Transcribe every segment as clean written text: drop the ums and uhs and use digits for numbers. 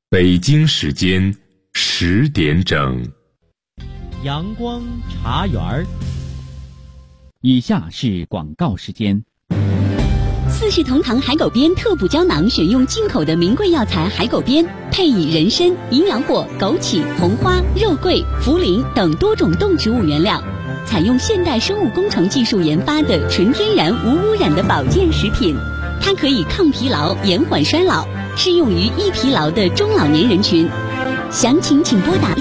北京时间10点整， 阳光茶园儿。 以下是广告时间。 四世同堂海狗鞭特补胶囊选用进口的名贵药材海狗鞭，配以人参、营养果、枸杞、红花、肉桂、茯苓等多种动植物原料，采用现代生物工程技术研发的纯天然无污染的保健食品。它可以抗疲劳、延缓衰老，适用于易疲劳的中老年人群。详情请拨打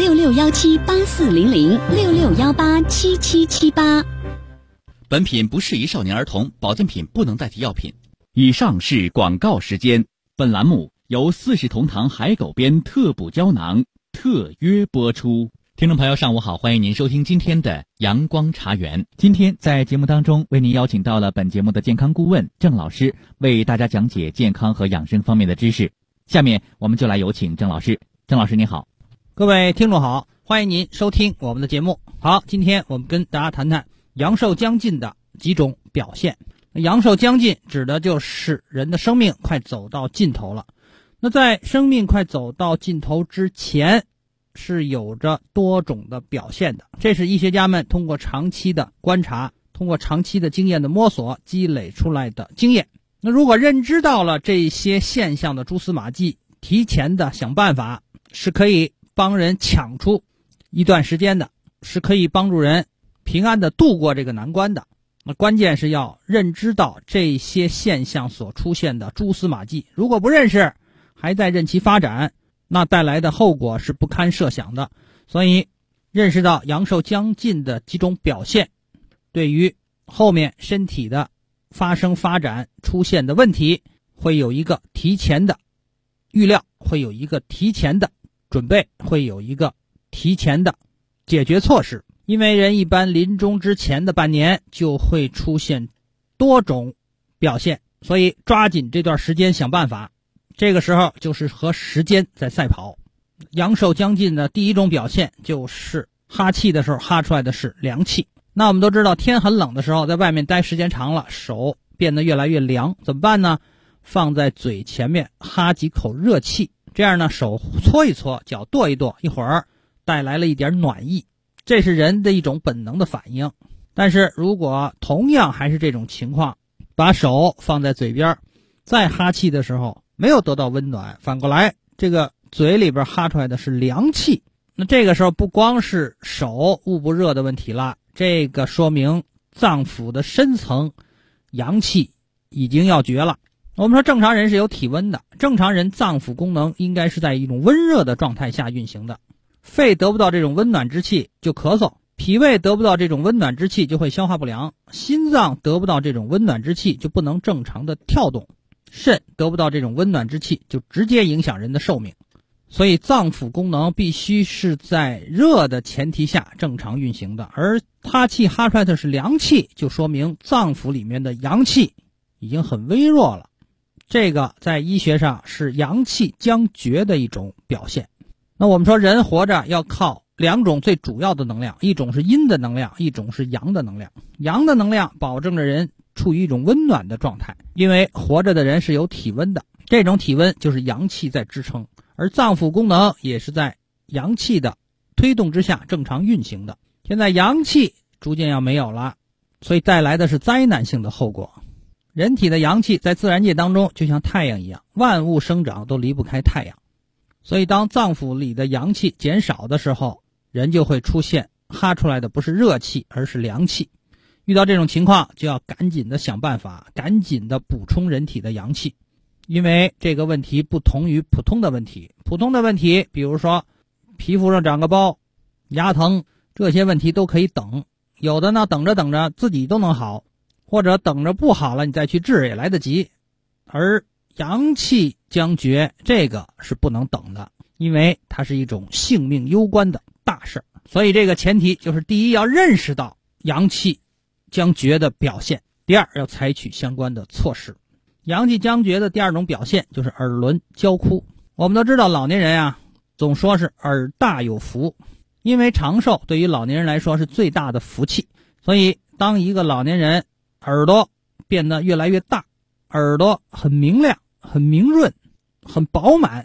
6617840066187778。 本品不适宜少年儿童，保健品不能代替药品。 以上是广告时间。本栏目由四世同堂海狗鞭特补胶囊特约播出。 听众朋友上午好，欢迎您收听今天的阳光茶园。 今天在节目当中为您邀请到了本节目的健康顾问郑老师，为大家讲解健康和养生方面的知识。下面我们就来有请郑老师。郑老师您好。 各位听众好，欢迎您收听我们的节目。好，今天我们跟大家谈谈阳寿将近的几种表现。阳寿将近指的就是人的生命快走到尽头了。那在生命快走到尽头之前，是有着多种的表现的，这是医学家们通过长期的观察，通过长期的经验的摸索积累出来的经验。那如果认知到了这些现象的蛛丝马迹，提前的想办法，是可以帮人抢出一段时间的，是可以帮助人平安的度过这个难关的。那关键是要认知到这些现象所出现的蛛丝马迹，如果不认识，还在任其发展，那带来的后果是不堪设想的。所以认识到阳寿将近的几种表现，对于后面身体的发生发展出现的问题，会有一个提前的预料，会有一个提前的准备，会有一个提前的解决措施。因为人一般临终之前的半年就会出现多种表现，所以抓紧这段时间想办法。这个时候就是和时间在赛跑。阳寿将近的第一种表现就是哈气的时候哈出来的是凉气。那我们都知道天很冷的时候，在外面待时间长了，手变得越来越凉，怎么办呢？放在嘴前面哈几口热气，这样呢手搓一搓，脚跺一跺，一会儿带来了一点暖意，这是人的一种本能的反应。但是如果同样还是这种情况，把手放在嘴边再哈气的时候没有得到温暖，反过来这个嘴里边哈出来的是凉气，那这个时候不光是手捂不热的问题了，这个说明脏腑的深层阳气已经要绝了。我们说正常人是有体温的，正常人脏腑功能应该是在一种温热的状态下运行的。肺得不到这种温暖之气就咳嗽，脾胃得不到这种温暖之气就会消化不良，心脏得不到这种温暖之气就不能正常的跳动，肾得不到这种温暖之气就直接影响人的寿命。所以脏腑功能必须是在热的前提下正常运行的，而哈气哈出来的是凉气，就说明脏腑里面的阳气已经很微弱了。这个在医学上是阳气将绝的一种表现。那我们说人活着要靠两种最主要的能量，一种是阴的能量，一种是阳的能量。阳的能量保证着人处于一种温暖的状态，因为活着的人是有体温的，这种体温就是阳气在支撑，而脏腑功能也是在阳气的推动之下正常运行的。现在阳气逐渐要没有了，所以带来的是灾难性的后果。人体的阳气在自然界当中就像太阳一样，万物生长都离不开太阳，所以当脏腑里的阳气减少的时候，人就会出现哈出来的不是热气而是凉气。遇到这种情况就要赶紧的想办法，赶紧的补充人体的阳气。因为这个问题不同于普通的问题，普通的问题比如说皮肤上长个包、牙疼，这些问题都可以等，有的呢等着等着自己都能好，或者等着不好了你再去治也来得及。而阳气将绝这个是不能等的，因为它是一种性命攸关的大事，所以这个前提就是第一要认识到阳气将绝的表现，第二要采取相关的措施。阳气将绝的第二种表现就是耳轮焦枯。我们都知道老年人啊总说是耳大有福，因为长寿对于老年人来说是最大的福气，所以当一个老年人耳朵变得越来越大，耳朵很明亮、很明润、很饱满，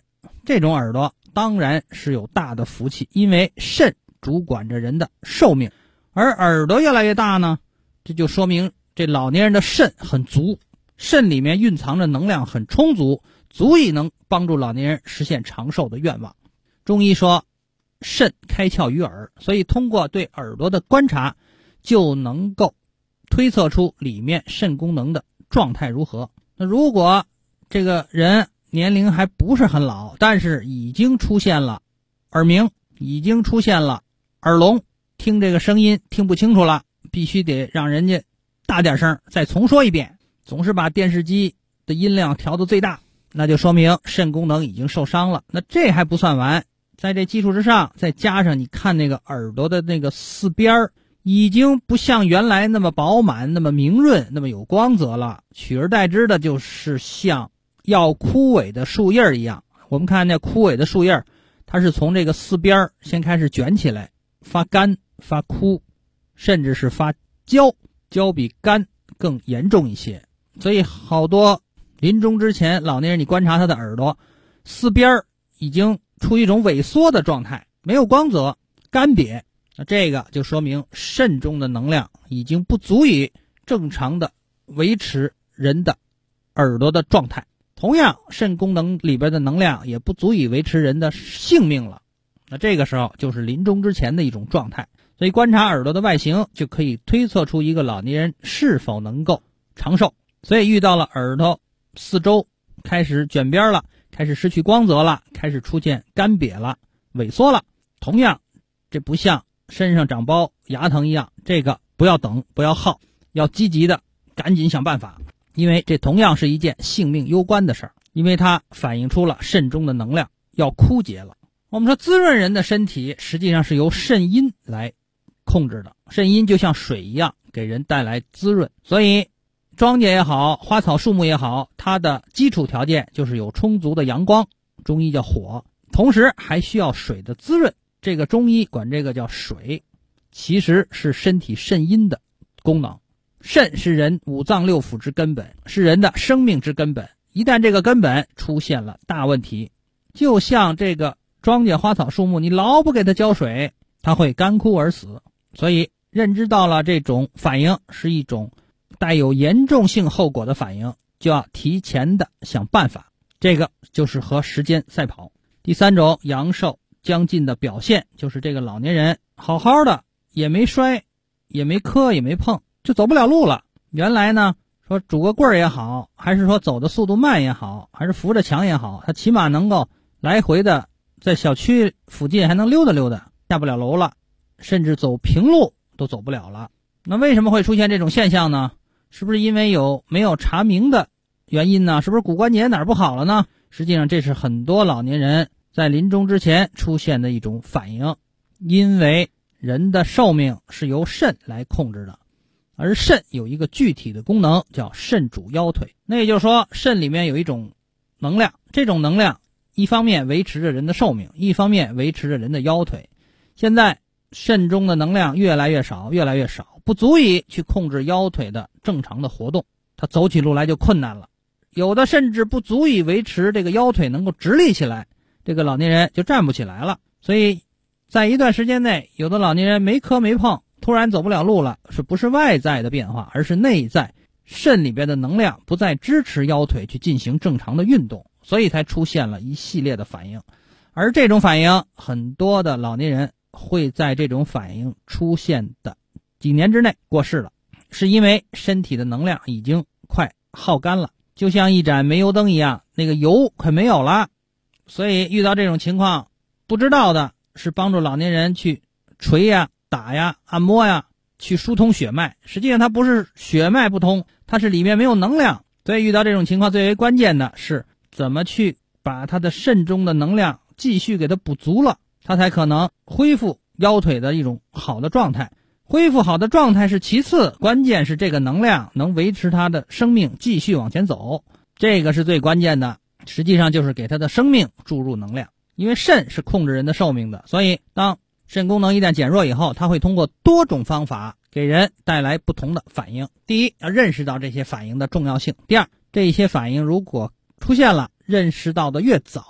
这种耳朵当然是有大的福气，因为肾主管着人的寿命，而耳朵越来越大呢，这就说明这老年人的肾很足，肾里面蕴藏着能量很充足，足以能帮助老年人实现长寿的愿望。中医说肾开窍于耳，所以通过对耳朵的观察就能够推测出里面肾功能的状态如何。那如果这个人年龄还不是很老，但是已经出现了耳鸣，已经出现了耳聋，听这个声音听不清楚了，必须得让人家大点声再重说一遍，总是把电视机的音量调到最大，那就说明肾功能已经受伤了。那这还不算完，在这基础之上再加上你看那个耳朵的那个四边已经不像原来那么饱满，那么明润，那么有光泽了，取而代之的就是像要枯萎的树叶一样。我们看那枯萎的树叶，它是从这个四边先开始卷起来，发干发枯，甚至是发焦，焦比干更严重一些。所以好多临终之前老年人，你观察他的耳朵四边已经处于一种萎缩的状态，没有光泽，干瘪，那这个就说明肾中的能量已经不足以正常的维持人的耳朵的状态。同样，肾功能里边的能量也不足以维持人的性命了，那这个时候就是临终之前的一种状态。所以观察耳朵的外形就可以推测出一个老年人是否能够长寿。所以遇到了耳朵四周开始卷边了，开始失去光泽了，开始出现干瘪了，萎缩了，同样这不像身上长包牙疼一样，这个不要等，不要耗，要积极的赶紧想办法，因为这同样是一件性命攸关的事儿，因为它反映出了肾中的能量要枯竭了。我们说滋润人的身体实际上是由肾阴来控制的，肾阴就像水一样给人带来滋润，所以庄稼也好，花草树木也好，它的基础条件就是有充足的阳光，中医叫火，同时还需要水的滋润，这个中医管这个叫水，其实是身体肾阴的功能。肾是人五脏六腑之根本，是人的生命之根本，一旦这个根本出现了大问题，就像这个庄稼花草树木，你老不给它浇水，它会干枯而死。所以认知到了这种反应是一种带有严重性后果的反应，就要提前的想办法，这个就是和时间赛跑。第三种阳寿将近的表现，就是这个老年人好好的也没摔，也没磕，也没碰，就走不了路了。原来呢，说拄个棍儿也好，还是说走的速度慢也好，还是扶着墙也好，他起码能够来回的在小区附近还能溜达溜达，下不了楼了，甚至走平路都走不了了。那为什么会出现这种现象呢？是不是因为没有查明的原因呢？是不是骨关节哪儿不好了呢？实际上这是很多老年人在临终之前出现的一种反应，因为人的寿命是由肾来控制的，而肾有一个具体的功能叫肾主腰腿。那也就是说，肾里面有一种能量，这种能量一方面维持着人的寿命，一方面维持着人的腰腿。现在肾中的能量越来越少，越来越少，不足以去控制腰腿的正常的活动，他走起路来就困难了，有的甚至不足以维持这个腰腿能够直立起来，这个老年人就站不起来了。所以在一段时间内，有的老年人没磕没碰，突然走不了路了，是不是外在的变化，而是内在肾里边的能量不再支持腰腿去进行正常的运动，所以才出现了一系列的反应。而这种反应，很多的老年人会在这种反应出现的几年之内过世了，是因为身体的能量已经快耗干了，就像一盏煤油灯一样，那个油快没有了。所以遇到这种情况，不知道的是帮助老年人去捶呀、打呀、按摩呀，去疏通血脉。实际上它不是血脉不通，它是里面没有能量。所以遇到这种情况，最为关键的是怎么去把他的肾中的能量继续给它补足了，他才可能恢复腰腿的一种好的状态。恢复好的状态是其次，关键是这个能量能维持他的生命继续往前走，这个是最关键的。实际上就是给他的生命注入能量，因为肾是控制人的寿命的，所以当肾功能一旦减弱以后，它会通过多种方法给人带来不同的反应。第一，要认识到这些反应的重要性；第二，这些反应如果出现了，认识到的越早，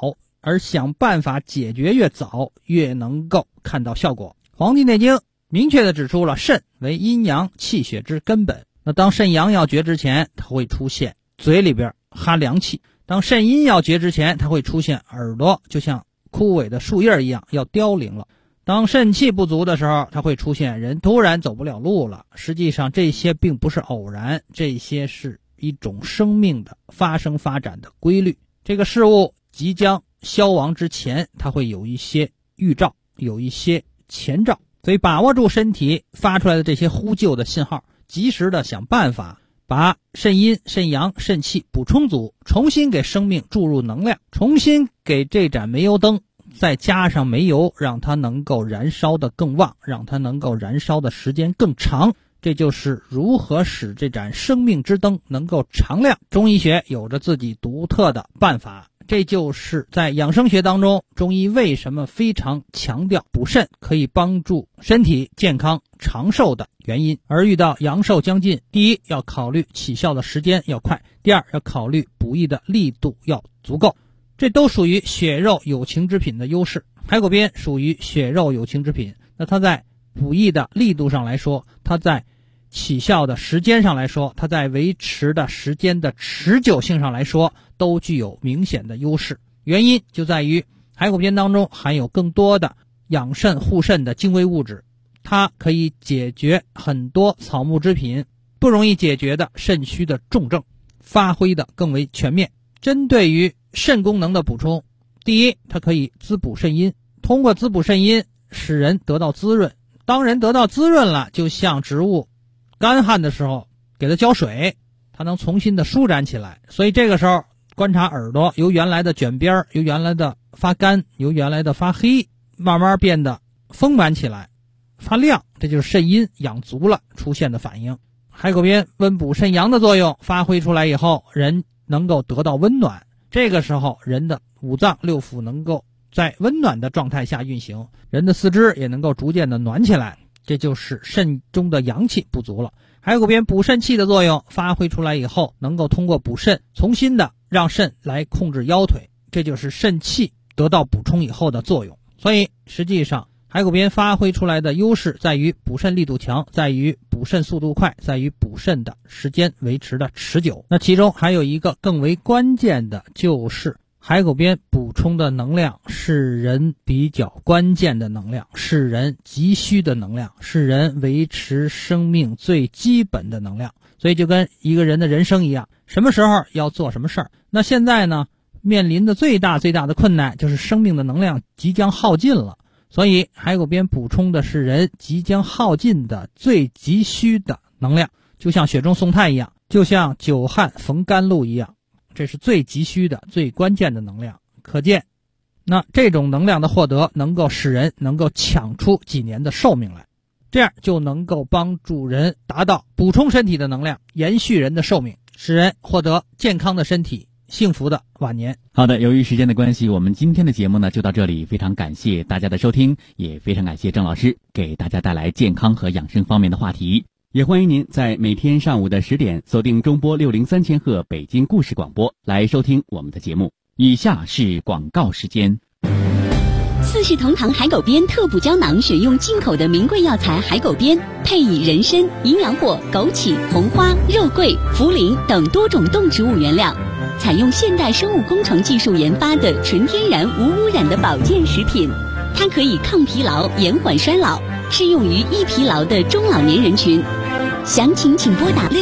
而想办法解决越早，越能够看到效果。《黄帝内经》明确地指出了肾为阴阳气血之根本。那当肾阳要绝之前，它会出现嘴里边哈凉气；当肾阴要绝之前，它会出现耳朵就像枯萎的树叶一样要凋零了；当肾气不足的时候，它会出现人突然走不了路了。实际上这些并不是偶然，这些是一种生命的发生发展的规律。这个事物即将消亡之前，它会有一些预兆，有一些前兆。所以把握住身体发出来的这些呼救的信号，及时的想办法把肾阴、肾阳、肾气补充足，重新给生命注入能量，重新给这盏煤油灯再加上煤油，让它能够燃烧的更旺，让它能够燃烧的时间更长。这就是如何使这盏生命之灯能够常亮。中医学有着自己独特的办法，这就是在养生学当中，中医为什么非常强调补肾可以帮助身体健康长寿的原因。而遇到阳寿将近，第一要考虑起效的时间要快，第二要考虑补益的力度要足够，这都属于血肉有情之品的优势。海狗鞭属于血肉有情之品，那它在补益的力度上来说，它在起效的时间上来说，它在维持的时间的持久性上来说，都具有明显的优势。原因就在于海狗鞭当中含有更多的养肾护肾的精微物质，它可以解决很多草木之品不容易解决的肾虚的重症，发挥的更为全面。针对于肾功能的补充，第一，它可以滋补肾阴，通过滋补肾阴使人得到滋润。当人得到滋润了，就像植物干旱的时候给它浇水，它能重新的舒展起来。所以这个时候观察耳朵，由原来的卷边，由原来的发干，由原来的发黑，慢慢变得丰满起来，发亮，这就是肾阴养足了出现的反应。海狗鞭温补肾阳的作用发挥出来以后，人能够得到温暖，这个时候人的五脏六腑能够在温暖的状态下运行，人的四肢也能够逐渐的暖起来，这就是肾中的阳气不足了。海狗鞭补肾气的作用发挥出来以后，能够通过补肾重新的让肾来控制腰腿，这就是肾气得到补充以后的作用。所以实际上海狗鞭发挥出来的优势在于补肾力度强，在于补肾速度快，在于补肾的时间维持的持久。那其中还有一个更为关键的，就是海狗鞭补充的能量是人比较关键的能量，是人急需的能量，是人维持生命最基本的能量。所以就跟一个人的人生一样，什么时候要做什么事儿。那现在呢，面临的最大的困难就是生命的能量即将耗尽了，所以海狗鞭补充的是人即将耗尽的最急需的能量，就像雪中送炭一样，就像久旱逢甘露一样，这是最急需的最关键的能量。可见那这种能量的获得能够使人能够抢出几年的寿命来，这样就能够帮助人达到补充身体的能量，延续人的寿命，使人获得健康的身体，幸福的晚年。 好的，由于时间的关系，我们今天的节目呢就到这里，非常感谢大家的收听，也非常感谢郑老师给大家带来健康和养生方面的话题。也欢迎您在每天上午的10点锁定中波603千赫北京故事广播来收听我们的节目。以下是广告时间。 四世同堂海狗鞭特补胶囊选用进口的名贵药材海狗鞭，配以人参、营养果、枸杞、红花、肉桂、茯苓等多种动植物原料，采用现代生物工程技术研发的纯天然无污染的保健食品。它可以抗疲劳、延缓衰老，适用于易疲劳的中老年人群。详情请拨打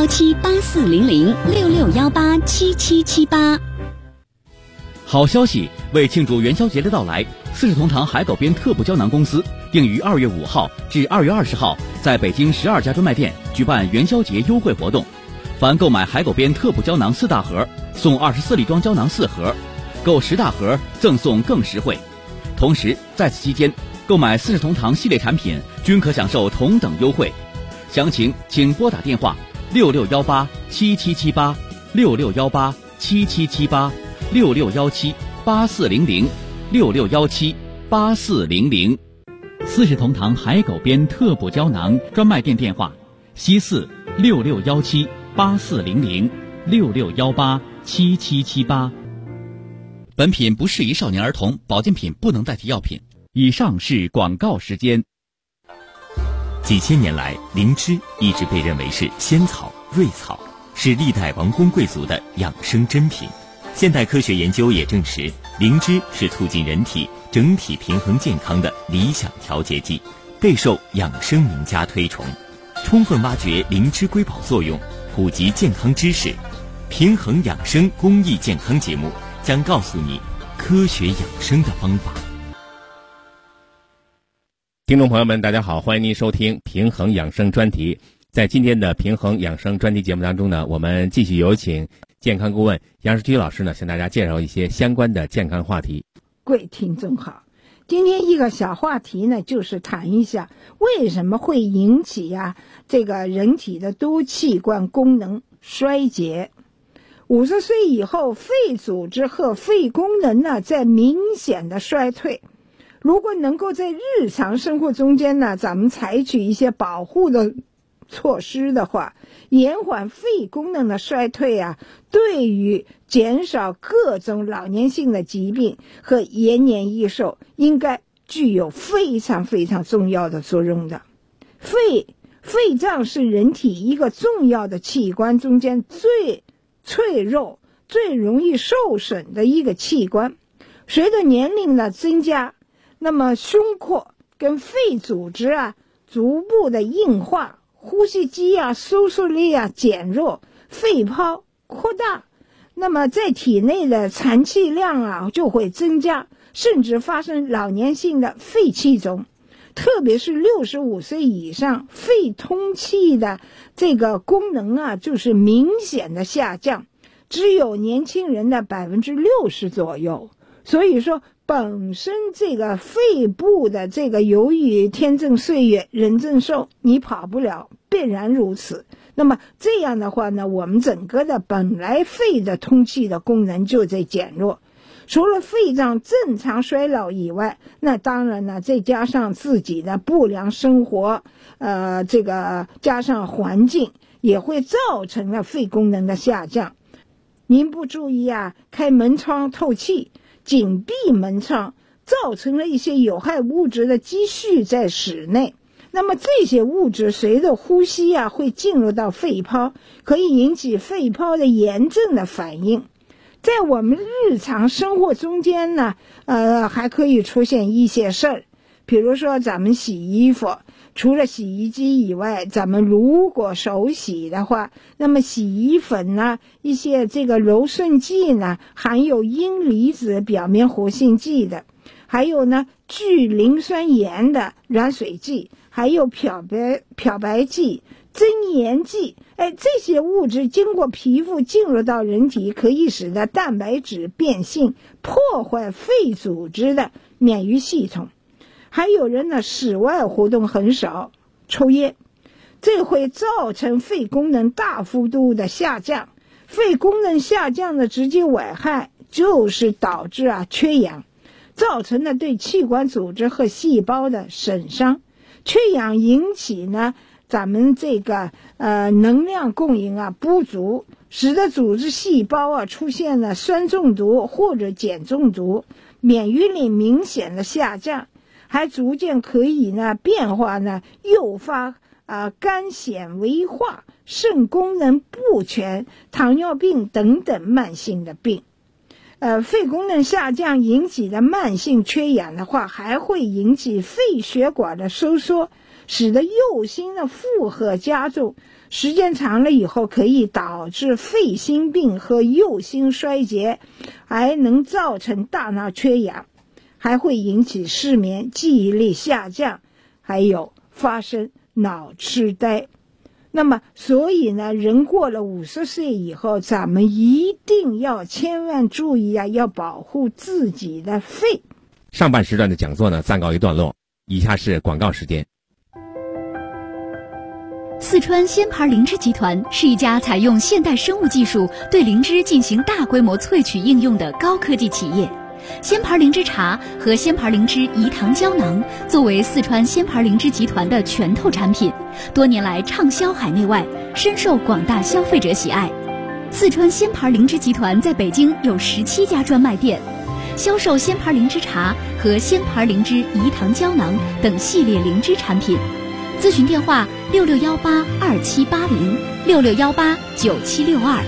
6617840066187778。 好消息！为庆祝元宵节的到来，四世同堂海狗鞭特补胶囊公司定于2月5号至2月20号在北京12家专卖店举办元宵节优惠活动。凡购买海狗鞭特补胶囊4大盒，送24粒装胶囊4盒，购10大盒赠送更实惠。同时在此期间，购买四世同堂系列产品均可享受同等优惠。详情请拨打电话66187778 66187778 66178400 66178400。 四世同堂海狗鞭特补胶囊专卖店电话：西4 66178400 66187778。 本品不适宜少年儿童，保健品不能代替药品。 以上是广告时间。 几千年来，灵芝一直被认为是仙草、瑞草，是历代王公贵族的养生珍品。现代科学研究也证实，灵芝是促进人体整体平衡健康的理想调节剂，备受养生名家推崇。充分挖掘灵芝瑰宝作用，普及健康知识，平衡养生公益健康节目将告诉你科学养生的方法。 听众朋友们，大家好，欢迎您收听平衡养生专题。在今天的平衡养生专题节目当中呢，我们继续有请健康顾问杨世居老师呢，向大家介绍一些相关的健康话题。 各位听众好，今天一个小话题呢，就是谈一下为什么会引起这个人体的多器官功能衰竭。50岁以后，肺组织和肺功能呢在明显的衰退。如果能够在日常生活中间呢，咱们采取一些保护的措施的话，延缓肺功能的衰退对于减少各种老年性的疾病和延年益寿应该具有非常非常重要的作用的。肺脏是人体一个重要的器官中间最脆弱、最容易受损的一个器官。随着年龄的增加，那么胸廓跟肺组织逐步的硬化，呼吸机收缩力减弱，肺泡扩大，那么在体内的残气量就会增加，甚至发生老年性的肺气肿。特别是65岁以上，肺通气的这个功能就是明显的下降，只有年轻人的60%左右。所以说本身这个肺部的这个由于天增岁月人增寿，你跑不了，必然如此。那么这样的话呢，我们整个的本来肺的通气的功能就在减弱。除了肺脏正常衰老以外，那当然呢，再加上自己的不良生活，这个加上环境，也会造成了肺功能的下降。您不注意开门窗透气，紧闭门窗，造成了一些有害物质的积蓄在室内。那么这些物质随着呼吸会进入到肺泡，可以引起肺泡的炎症的反应。在我们日常生活中间呢，还可以出现一些事儿，比如说咱们洗衣服，除了洗衣机以外，咱们如果手洗的话，那么洗衣粉呢，一些这个柔顺剂呢，含有阴离子表面活性剂的，还有呢聚磷酸盐的软水剂，还有漂白剂、增盐剂，这些物质经过皮肤进入到人体，可以使得蛋白质变性，破坏肺组织的免疫系统。还有人呢，室外活动很少，抽烟，这会造成肺功能大幅度的下降。肺功能下降的直接危害就是导致缺氧，造成了对器官组织和细胞的损伤。缺氧引起呢，咱们这个能量供应不足，使得组织细胞出现了酸中毒或者碱中毒，免疫力明显的下降，还逐渐可以呢变化呢，诱发肝纤维化、肾功能不全、糖尿病等等慢性的病。肺功能下降引起的慢性缺氧的话，还会引起肺血管的收缩，使得右心的负荷加重，时间长了以后可以导致肺心病和右心衰竭，还能造成大脑缺氧，还会引起失眠、记忆力下降，还有发生脑痴呆。那么所以呢，人过了50岁以后，咱们一定要千万注意要保护自己的肺。 上半时段的讲座呢暂告一段落，以下是广告时间。 四川仙牌灵芝集团是一家采用现代生物技术对灵芝进行大规模萃取应用的高科技企业。仙牌灵芝茶和仙牌灵芝饴糖胶囊作为四川仙牌灵芝集团的全透产品，多年来畅销海内外，深受广大消费者喜爱。四川仙牌灵芝集团在北京有17家专卖店， 销售鲜牌灵芝茶和鲜牌灵芝饴糖胶囊等系列灵芝产品。咨询电话6618278066189762。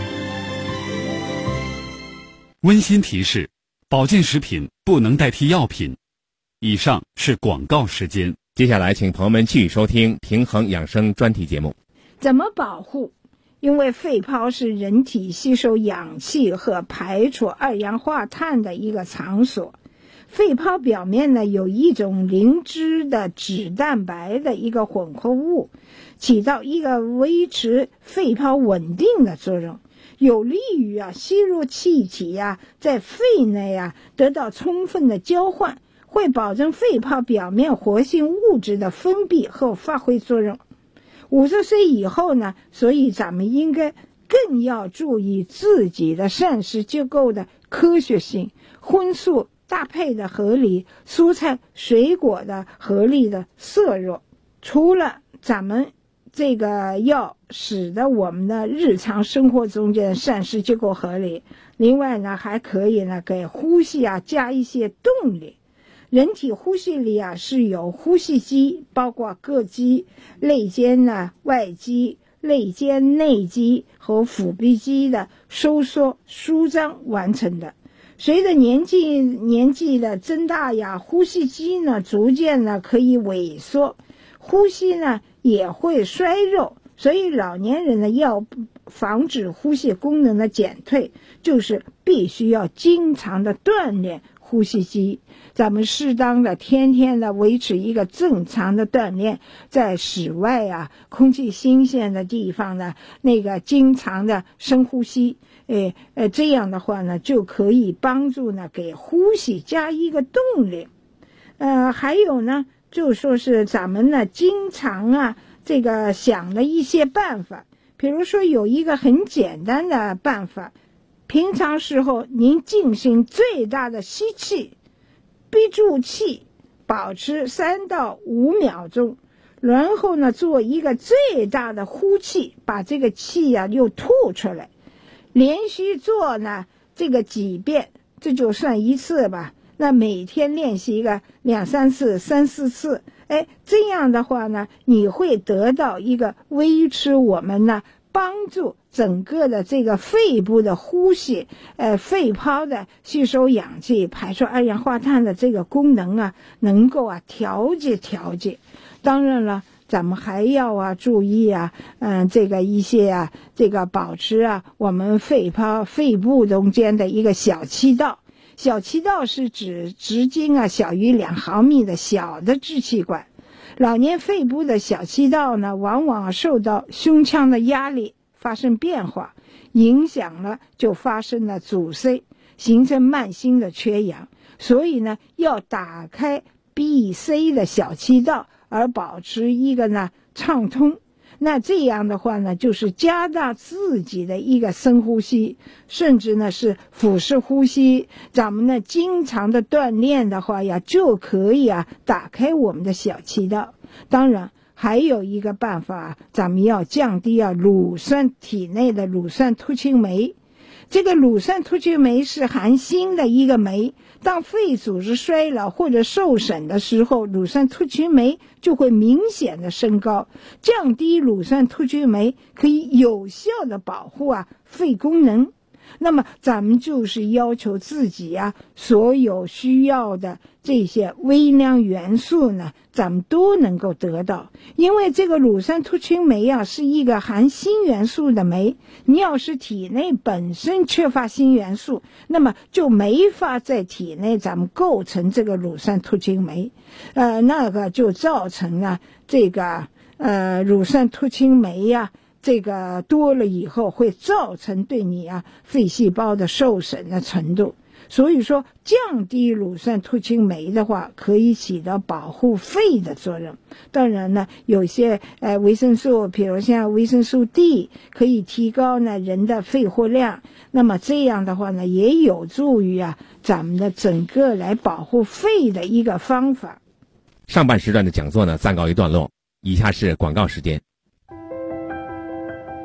温馨提示：保健食品不能代替药品。以上是广告时间。 接下来，请朋友们继续收听平衡养生专题节目。 怎么保护？因为肺泡是人体吸收氧气和排出二氧化碳的一个场所。肺泡表面呢有一种灵芝的脂蛋白的一个混合物，起到一个维持肺泡稳定的作用，有利于吸入气体在肺内得到充分的交换，会保证肺泡表面活性物质的分泌和发挥作用。50岁以后呢，所以咱们应该更要注意自己的膳食结构的科学性，荤素搭配的合理，蔬菜水果的合理的摄入。除了咱们这个要使得我们的日常生活中间的膳食结构合理，另外呢还可以呢给呼吸加一些动力。人体呼吸里是有呼吸肌，包括膈肌、肋间外肌、肋间内肌和腹壁肌的收缩舒张完成的。随着年纪的增大呼吸肌呢逐渐可以萎缩，呼吸呢也会衰弱，所以老年人呢要防止呼吸功能的减退，就是必须要经常的锻炼呼吸肌。咱们适当的天天的维持一个正常的锻炼，在室外空气新鲜的地方呢那个经常的深呼吸，这样的话呢就可以帮助呢给呼吸加一个动力。还有呢就说是咱们呢经常这个想的一些办法，比如说有一个很简单的办法，平常时候您进行最大的吸气，憋住气保持3到5秒钟，然后呢做一个最大的呼气，把这个气又吐出来，连续做呢这个几遍，这就算一次吧。那每天练习一个2、3次、3、4次，这样的话呢你会得到一个维持我们呢帮助整个的这个肺部的呼吸，肺泡的吸收氧气排出二氧化碳的这个功能能够调节。当然了，咱们还要注意这个一些这个保持我们肺部中间的一个小气道。小气道是指直径小于2毫米的小的支气管。老年肺部的小气道呢往往受到胸腔的压力发生变化，影响了就发生了阻塞，形成慢性的缺氧，所以呢要打开闭塞的小气道，而保持一个呢畅通。那这样的话呢就是加大自己的一个深呼吸，甚至呢是腹式呼吸。咱们呢经常的锻炼的话就可以打开我们的小气道。当然还有一个办法，咱们要降低体内的乳酸突触酶。这个乳酸突触酶是含锌的一个酶，当肺组织衰老或者受损的时候，乳酸突触酶就会明显的升高。降低乳酸突触酶可以有效的保护肺功能。那么咱们就是要求自己所有需要的这些微量元素呢咱们都能够得到。因为这个乳酸突触酶是一个含锌元素的酶，你要是体内本身缺乏锌元素，那么就没法在体内咱们构成这个乳酸突触酶，那个就造成了这个乳酸突触酶这个多了以后会造成对你肺细胞的受损的程度。所以说降低乳酸突触酶的话可以起到保护肺的作用。当然呢有些维生素，比如像维生素 D 可以提高呢人的肺活量，那么这样的话呢也有助于咱们的整个来保护肺的一个方法。 上半时段的讲座呢暂告一段落，以下是广告时间。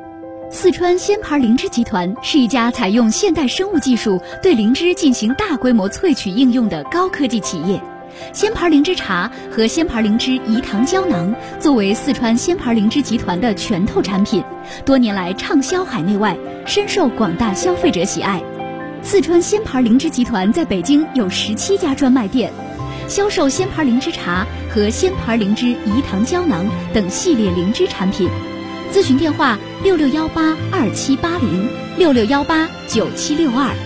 四川鲜牌灵芝集团是一家采用现代生物技术对灵芝进行大规模萃取应用的高科技企业。鲜牌灵芝茶和鲜牌灵芝饴糖胶囊作为四川鲜牌灵芝集团的拳头产品，多年来畅销海内外，深受广大消费者喜爱。四川鲜牌灵芝集团在北京有17家专卖店，销售鲜牌灵芝茶和鲜牌灵芝饴糖胶囊等系列灵芝产品。咨询电话6618278066189762。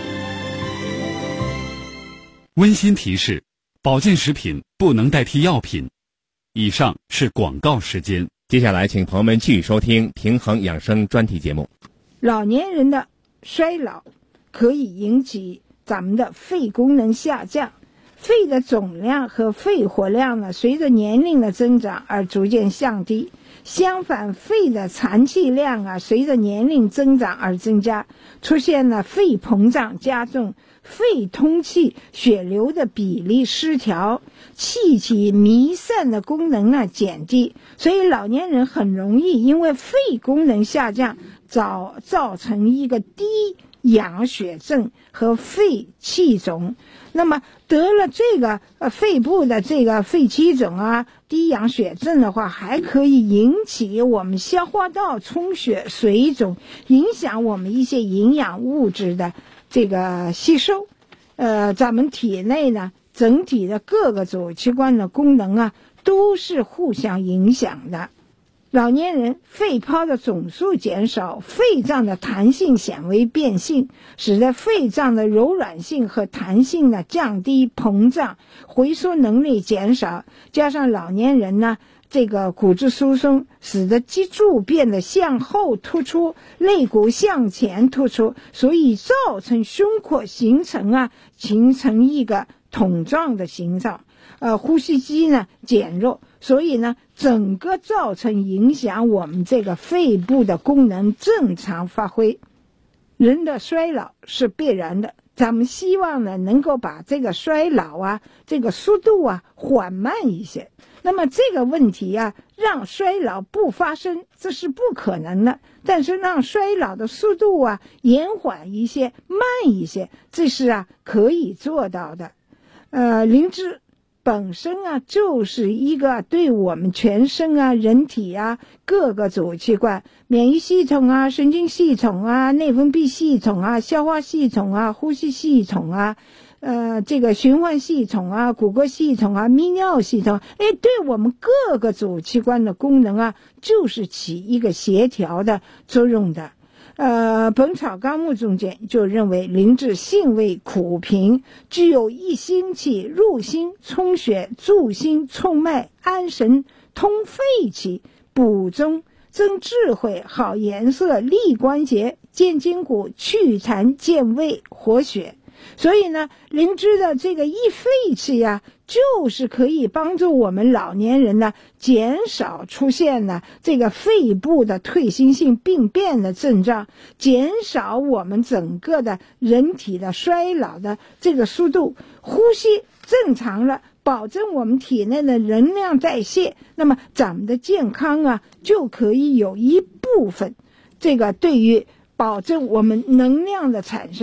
温馨提示：保健食品不能代替药品。以上是广告时间。 接下来，请朋友们继续收听平衡养生专题节目。 老年人的衰老可以引起咱们的肺功能下降，肺的总量和肺活量呢，随着年龄的增长而逐渐降低。相反，肺的残气量啊，随着年龄增长而增加，出现了肺膨胀加重，肺通气血流的比例失调，气体弥散的功能呢减低，所以老年人很容易因为肺功能下降，造成一个低氧血症和肺气肿。那么得了这个肺部的这个肺气肿啊、低氧血症的话，还可以引起我们消化道充血水肿，影响我们一些营养物质的这个吸收。咱们体内呢，整体的各个主器官的功能啊，都是互相影响的。老年人肺泡的总数减少，肺脏的弹性显微变性，使得肺脏的柔软性和弹性呢降低，膨胀，回缩能力减少。加上老年人呢，这个骨质疏松，使得脊柱变得向后突出，肋骨向前突出，所以造成胸廓形成一个桶状的形状。呼吸机呢减弱，所以呢整个造成影响我们这个肺部的功能正常发挥。人的衰老是必然的，咱们希望呢能够把这个衰老啊这个速度啊缓慢一些。那么这个问题啊，让衰老不发生，这是不可能的，但是让衰老的速度啊延缓一些、慢一些，这是啊可以做到的。灵芝本身啊，就是一个对我们全身啊、人体啊各个主器官、免疫系统啊、神经系统啊、内分泌系统啊、消化系统啊、呼吸系统啊、这个循环系统啊、骨骼系统啊、泌尿系统，对我们各个主器官的功能啊，就是起一个协调的作用的。本草纲目中间就认为灵芝性味苦平，具有益心气、入心、充血、助心、冲脉、安神、通肺气、补中、增智慧、好颜色、利关节、健筋骨、祛痰、健胃、活血。所以呢，灵芝的这个益肺气啊，就是可以帮助我们老年人呢减少出现呢这个肺部的退行性病变的症状，减少我们整个的人体的衰老的这个速度，呼吸正常了，保证我们体内的能量代谢，那么咱们的健康啊就可以有一部分这个对于保证我们能量的产生